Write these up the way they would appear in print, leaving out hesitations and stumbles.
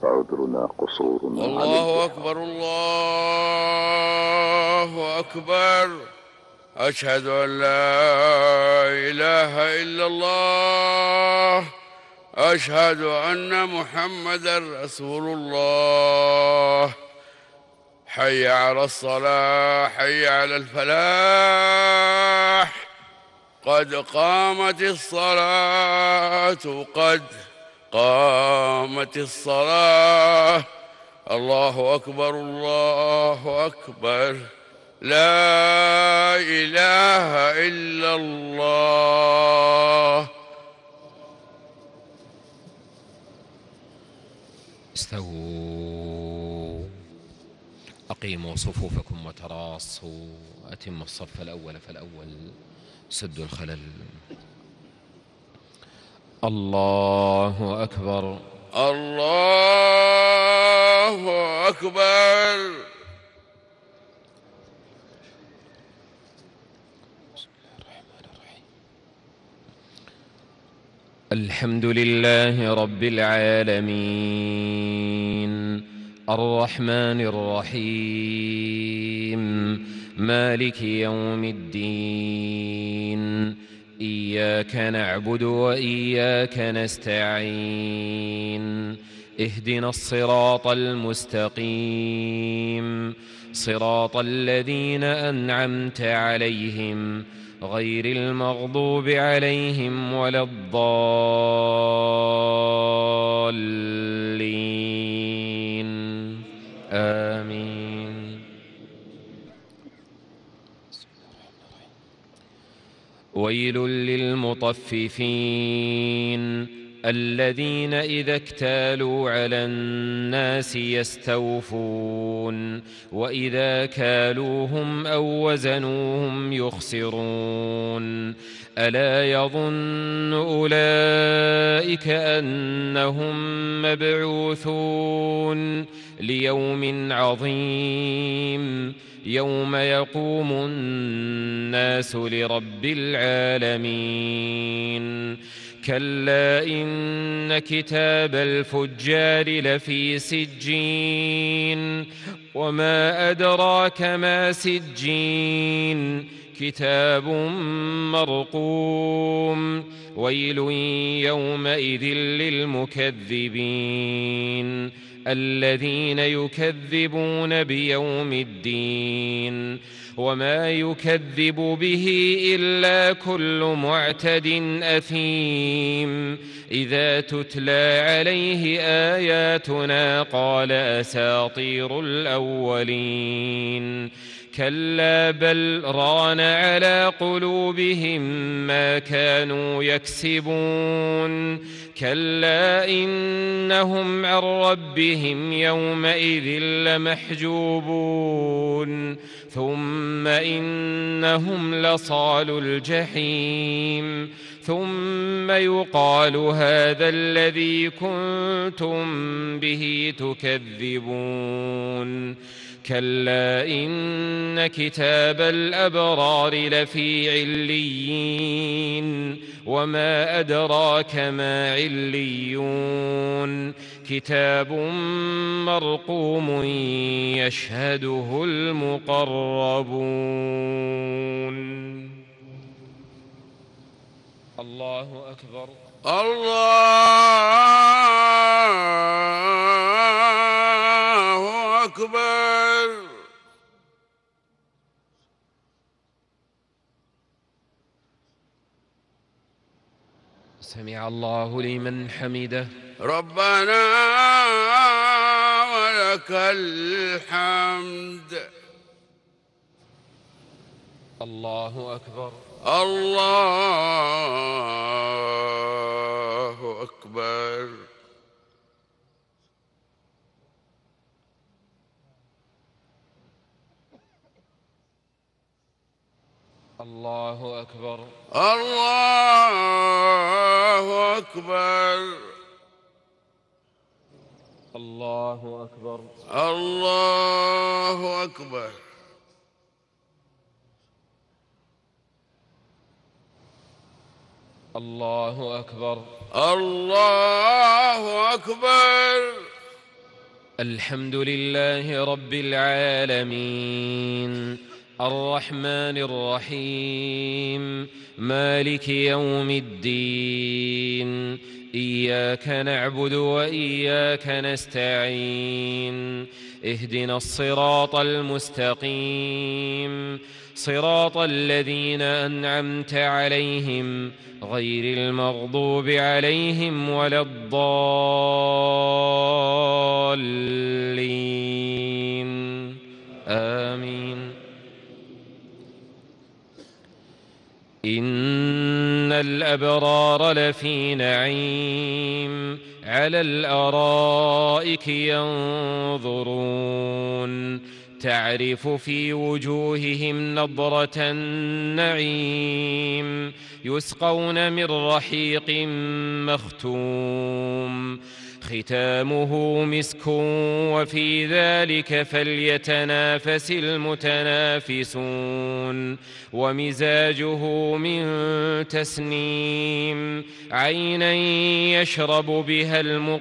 عذرنا قصورنا عن الله الإحاطة. أكبر الله أكبر. أشهد أن لا إله إلا الله. أشهد أن محمدا رسول الله. حي على الصلاة، حي على الفلاح. قد قامت الصلاة، قد قامت الصلاة. الله أكبر الله أكبر. لا إله إلا الله. استووا، أقيموا صفوفكم وتراصوا، أتموا الصف الأول فالأول، سدوا الخلل. الله أكبر الله أكبر. الحمد لله رب العالمين، الرحمن الرحيم، مالك يوم الدين. إياك نعبد وإياك نستعين. اهدنا الصراط المستقيم، صراط الذين أنعمت عليهم غير المغضوب عليهم ولا الضالين. آمين. ويل للمطففين الذين إذا اكتالوا على الناس يستوفون وإذا كالوهم أو وزنوهم يخسرون. ألا يظن أولئك أنهم مبعوثون ليوم عظيم يوم يقوم الناس لرب العالمين. كلا إن كتاب الفجار لفي سجين وما أدراك ما سجين كتاب مرقوم. ويل يومئذ للمكذبين الذين يكذبون بيوم الدين وما يكذب به إلا كل معتد أثيم إذا تتلى عليه آياتنا قال أساطير الأولين. كلا بل ران على قلوبهم ما كانوا يكسبون. كلا إنهم عن ربهم يومئذ لمحجوبون ثم إنهم لصالو الجحيم ثم يقال هذا الذي كنتم به تكذبون. كلا إن كتاب الأبرار لفي عليين وما أدراك ما عليون كتاب مرقوم يشهده المقربون. الله أكبر. الله أكبر. سمع الله لمن حمده. ربنا ولك الحمد. الله أكبر. الله أكبر. الله أكبر. الله أكبر. الله أكبر. الله أكبر. الله أكبر. الله أكبر. الحمد لله رب العالمين الرحمن الرحيم مالك يوم الدين إياك نعبد وإياك نستعين اهدنا الصراط المستقيم صراط الذين أنعمت عليهم غير المغضوب عليهم ولا الضالين آمين. إن الأبرار لفي نعيم على الأرائك ينظرون تعرف في وجوههم نضرة النعيم يسقون من رحيق مختوم ختامه مسك وفي ذلك فليتنافس المتنافسون ومزاجه من تسنيم عينا يشرب بها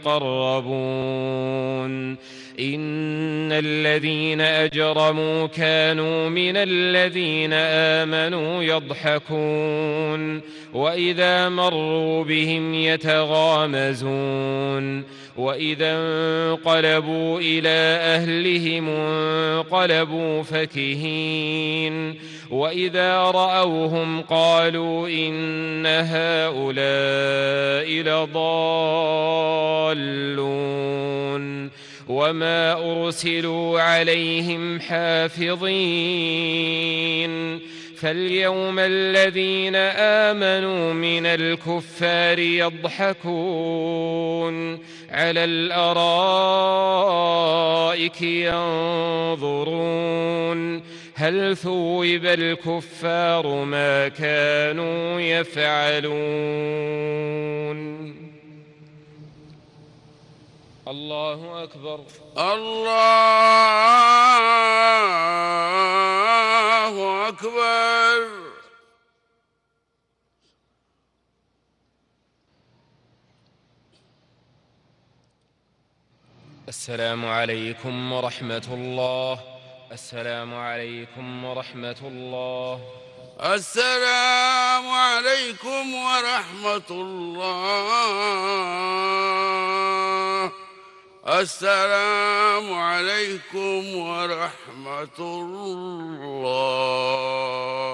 المقربون إن الذين أجرموا كانوا من الذين آمنوا يضحكون وإذا مروا بهم يتغامزون وإذا انقلبوا إلى أهلهم انقلبوا فكهين وإذا رأوهم قالوا إن هؤلاء لضالون وما أرسلوا عليهم حافظين فاليوم الذين آمنوا من الكفار يضحكون على الأرائك ينظرون هل ثوب الكفار ما كانوا يفعلون. الله أكبر. الله أكبر. السلام عليكم ورحمة الله. السلام عليكم ورحمة الله. السلام عليكم ورحمة الله. السلام عليكم ورحمة الله.